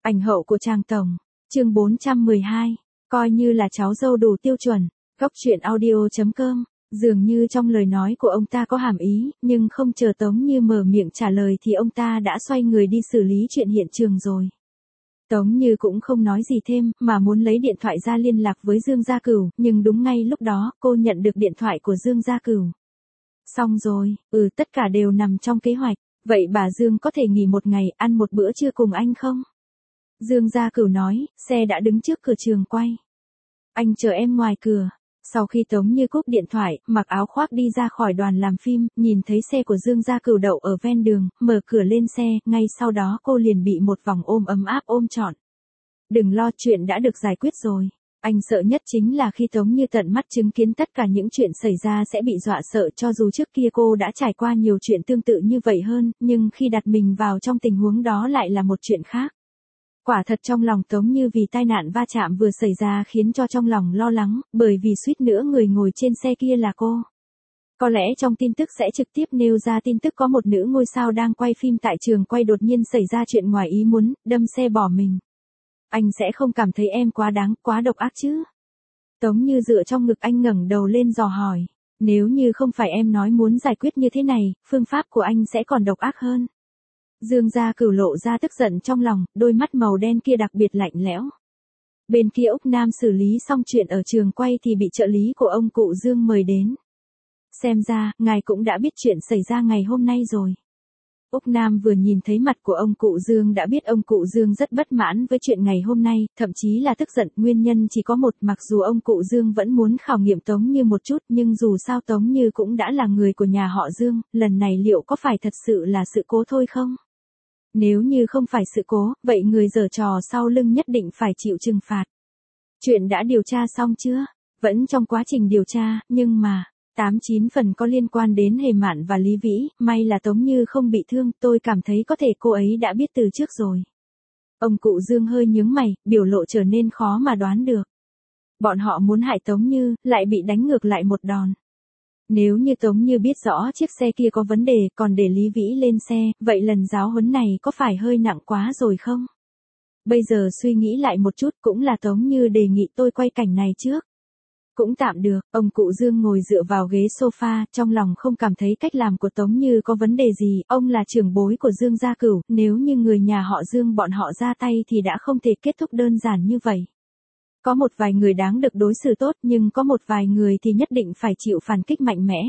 Ảnh hậu của Trang Tổng. Chương 412. Coi như là cháu dâu đủ tiêu chuẩn. Góc truyện audio.com. Dường như trong lời nói của ông ta có hàm ý, nhưng không chờ Tống Như mở miệng trả lời thì ông ta đã xoay người đi xử lý chuyện hiện trường rồi. Tống Như cũng không nói gì thêm, mà muốn lấy điện thoại ra liên lạc với Dương Gia Cửu, nhưng đúng ngay lúc đó, cô nhận được điện thoại của Dương Gia Cửu. Xong rồi, tất cả đều nằm trong kế hoạch. Vậy bà Dương có thể nghỉ một ngày, ăn một bữa trưa cùng anh không? Dương Gia Cửu nói, xe đã đứng trước cửa trường quay. Anh chờ em ngoài cửa. Sau khi Tống Như cúp điện thoại, mặc áo khoác đi ra khỏi đoàn làm phim, nhìn thấy xe của Dương Gia Cửu đậu ở ven đường, mở cửa lên xe, ngay sau đó cô liền bị một vòng ôm ấm áp ôm trọn. Đừng lo, chuyện đã được giải quyết rồi. Anh sợ nhất chính là khi Tống Như tận mắt chứng kiến tất cả những chuyện xảy ra sẽ bị dọa sợ, cho dù trước kia cô đã trải qua nhiều chuyện tương tự như vậy hơn, nhưng khi đặt mình vào trong tình huống đó lại là một chuyện khác. Quả thật trong lòng Tống Như vì tai nạn va chạm vừa xảy ra khiến cho trong lòng lo lắng, bởi vì suýt nữa người ngồi trên xe kia là cô. Có lẽ trong tin tức sẽ trực tiếp nêu ra tin tức có một nữ ngôi sao đang quay phim tại trường quay đột nhiên xảy ra chuyện ngoài ý muốn, đâm xe bỏ mình. Anh sẽ không cảm thấy em quá đáng, quá độc ác chứ? Tống Như dựa trong ngực anh ngẩng đầu lên dò hỏi. Nếu như không phải em nói muốn giải quyết như thế này, phương pháp của anh sẽ còn độc ác hơn. Dương Gia Cửu lộ ra tức giận trong lòng, đôi mắt màu đen kia đặc biệt lạnh lẽo. Bên kia Úc Nam xử lý xong chuyện ở trường quay thì bị trợ lý của ông cụ Dương mời đến. Xem ra, ngài cũng đã biết chuyện xảy ra ngày hôm nay rồi. Úc Nam vừa nhìn thấy mặt của ông cụ Dương đã biết ông cụ Dương rất bất mãn với chuyện ngày hôm nay, thậm chí là tức giận. Nguyên nhân chỉ có một, mặc dù ông cụ Dương vẫn muốn khảo nghiệm Tống Như một chút, nhưng dù sao Tống Như cũng đã là người của nhà họ Dương, lần này liệu có phải thật sự là sự cố thôi không? Nếu như không phải sự cố, vậy người giở trò sau lưng nhất định phải chịu trừng phạt. Chuyện đã điều tra xong chưa? Vẫn trong quá trình điều tra, nhưng mà 8-9 phần có liên quan đến Hề Mạn và Lý Vĩ, may là Tống Như không bị thương, tôi cảm thấy có thể cô ấy đã biết từ trước rồi. Ông cụ Dương hơi nhướng mày, biểu lộ trở nên khó mà đoán được. Bọn họ muốn hại Tống Như, lại bị đánh ngược lại một đòn. Nếu như Tống Như biết rõ chiếc xe kia có vấn đề, còn để Lý Vĩ lên xe, vậy lần giáo huấn này có phải hơi nặng quá rồi không? Bây giờ suy nghĩ lại một chút, cũng là Tống Như đề nghị tôi quay cảnh này trước. Cũng tạm được, ông cụ Dương ngồi dựa vào ghế sofa, trong lòng không cảm thấy cách làm của Tống Như có vấn đề gì, ông là trưởng bối của Dương Gia Cửu, nếu như người nhà họ Dương bọn họ ra tay thì đã không thể kết thúc đơn giản như vậy. Có một vài người đáng được đối xử tốt, nhưng có một vài người thì nhất định phải chịu phản kích mạnh mẽ.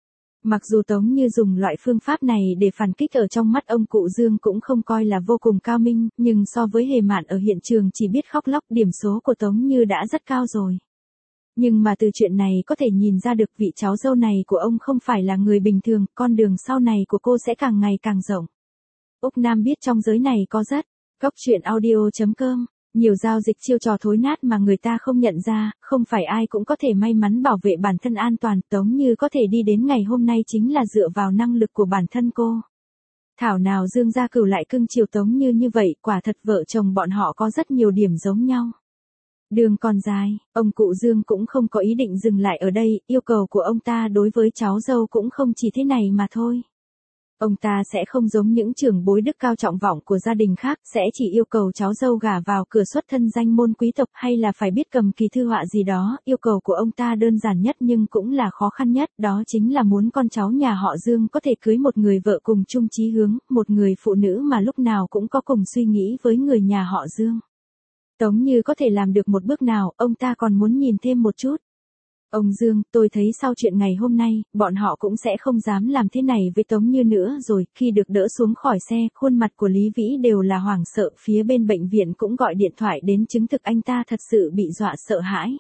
Mặc dù Tống Như dùng loại phương pháp này để phản kích ở trong mắt ông cụ Dương cũng không coi là vô cùng cao minh, nhưng so với Hề Mạn ở hiện trường chỉ biết khóc lóc, điểm số của Tống Như đã rất cao rồi. Nhưng mà từ chuyện này có thể nhìn ra được vị cháu dâu này của ông không phải là người bình thường, con đường sau này của cô sẽ càng ngày càng rộng. Úc Nam biết trong giới này có rất, góc truyện audio.com, nhiều giao dịch chiêu trò thối nát mà người ta không nhận ra, không phải ai cũng có thể may mắn bảo vệ bản thân an toàn, Tống Như có thể đi đến ngày hôm nay chính là dựa vào năng lực của bản thân cô. Thảo nào Dương Gia Cửu lại cưng chiều Tống Như như vậy, quả thật vợ chồng bọn họ có rất nhiều điểm giống nhau. Đường còn dài, ông cụ Dương cũng không có ý định dừng lại ở đây, yêu cầu của ông ta đối với cháu dâu cũng không chỉ thế này mà thôi. Ông ta sẽ không giống những trưởng bối đức cao trọng vọng của gia đình khác, sẽ chỉ yêu cầu cháu dâu gả vào cửa xuất thân danh môn quý tộc hay là phải biết cầm kỳ thư họa gì đó, yêu cầu của ông ta đơn giản nhất nhưng cũng là khó khăn nhất, đó chính là muốn con cháu nhà họ Dương có thể cưới một người vợ cùng chung chí hướng, một người phụ nữ mà lúc nào cũng có cùng suy nghĩ với người nhà họ Dương. Tống Như có thể làm được một bước nào, ông ta còn muốn nhìn thêm một chút. Ông Dương, tôi thấy sau chuyện ngày hôm nay, bọn họ cũng sẽ không dám làm thế này với Tống Như nữa rồi. Khi được đỡ xuống khỏi xe, khuôn mặt của Lý Vĩ đều là hoảng sợ, phía bên bệnh viện cũng gọi điện thoại đến chứng thực anh ta thật sự bị dọa sợ hãi.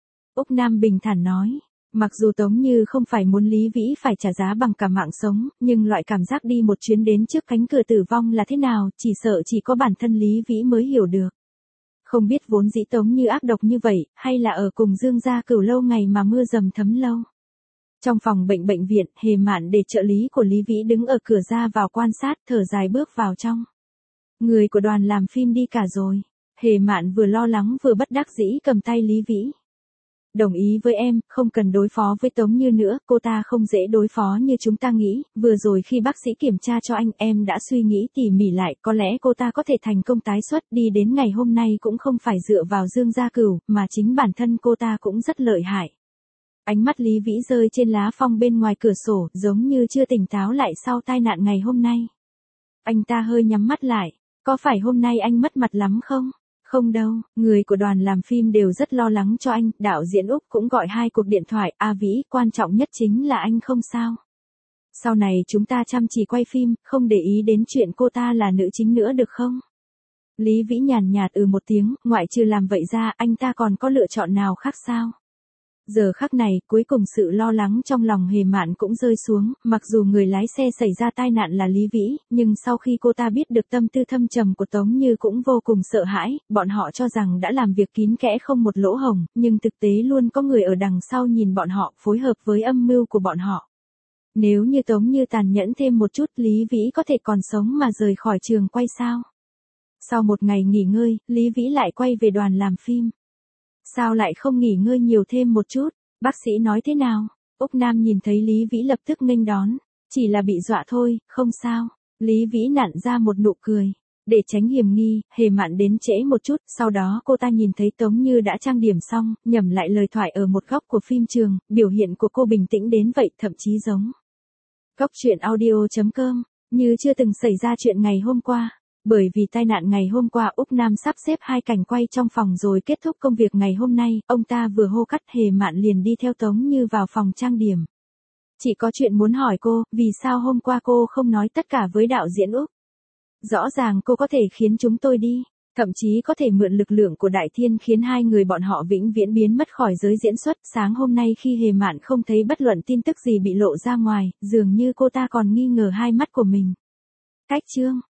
Úc Nam bình thản nói, mặc dù Tống Như không phải muốn Lý Vĩ phải trả giá bằng cả mạng sống, nhưng loại cảm giác đi một chuyến đến trước cánh cửa tử vong là thế nào, chỉ sợ chỉ có bản thân Lý Vĩ mới hiểu được. Không biết vốn dĩ Tống Như ác độc như vậy, hay là ở cùng Dương Gia Cửu lâu ngày mà mưa dầm thấm lâu. Trong phòng bệnh viện, Hề Mạn để trợ lý của Lý Vĩ đứng ở cửa ra vào quan sát, thở dài bước vào trong. Người của đoàn làm phim đi cả rồi. Hề Mạn vừa lo lắng vừa bất đắc dĩ cầm tay Lý Vĩ. Đồng ý với em, không cần đối phó với Tống Như nữa, cô ta không dễ đối phó như chúng ta nghĩ, vừa rồi khi bác sĩ kiểm tra cho anh, em đã suy nghĩ tỉ mỉ lại, có lẽ cô ta có thể thành công tái xuất, đi đến ngày hôm nay cũng không phải dựa vào Dương Gia Cửu, mà chính bản thân cô ta cũng rất lợi hại. Ánh mắt Lý Vĩ rơi trên lá phong bên ngoài cửa sổ, giống như chưa tỉnh táo lại sau tai nạn ngày hôm nay. Anh ta hơi nhắm mắt lại, có phải hôm nay anh mất mặt lắm không? Không đâu, người của đoàn làm phim đều rất lo lắng cho anh, đạo diễn Úc cũng gọi 2 cuộc điện thoại, A Vĩ, quan trọng nhất chính là anh không sao. Sau này chúng ta chăm chỉ quay phim, không để ý đến chuyện cô ta là nữ chính nữa được không? Lý Vĩ nhàn nhạt một tiếng, ngoại trừ làm vậy ra, anh ta còn có lựa chọn nào khác sao? Giờ khắc này, cuối cùng sự lo lắng trong lòng Hề Mạn cũng rơi xuống, mặc dù người lái xe xảy ra tai nạn là Lý Vĩ, nhưng sau khi cô ta biết được tâm tư thâm trầm của Tống Như cũng vô cùng sợ hãi, bọn họ cho rằng đã làm việc kín kẽ không một lỗ hổng, nhưng thực tế luôn có người ở đằng sau nhìn bọn họ, phối hợp với âm mưu của bọn họ. Nếu như Tống Như tàn nhẫn thêm một chút, Lý Vĩ có thể còn sống mà rời khỏi trường quay sao? Sau một ngày nghỉ ngơi, Lý Vĩ lại quay về đoàn làm phim. Sao lại không nghỉ ngơi nhiều thêm một chút? Bác sĩ nói thế nào? Úc Nam nhìn thấy Lý Vĩ lập tức nghênh đón. Chỉ là bị dọa thôi, không sao. Lý Vĩ nặn ra một nụ cười. Để tránh hiểm nghi, Hề Mạn đến trễ một chút, sau đó cô ta nhìn thấy Tống Như đã trang điểm xong, nhẩm lại lời thoại ở một góc của phim trường, biểu hiện của cô bình tĩnh đến vậy, thậm chí giống. Góc truyện audio.com, như chưa từng xảy ra chuyện ngày hôm qua. Bởi vì tai nạn ngày hôm qua, Úc Nam sắp xếp 2 cảnh quay trong phòng rồi kết thúc công việc ngày hôm nay, ông ta vừa hô cắt, Hề Mạn liền đi theo Tống Như vào phòng trang điểm. Chỉ có chuyện muốn hỏi cô, vì sao hôm qua cô không nói tất cả với đạo diễn Úc? Rõ ràng cô có thể khiến chúng tôi đi, thậm chí có thể mượn lực lượng của Đại Thiên khiến 2 người bọn họ vĩnh viễn biến mất khỏi giới diễn xuất. Sáng hôm nay khi Hề Mạn không thấy bất luận tin tức gì bị lộ ra ngoài, dường như cô ta còn nghi ngờ hai mắt của mình. Cách chương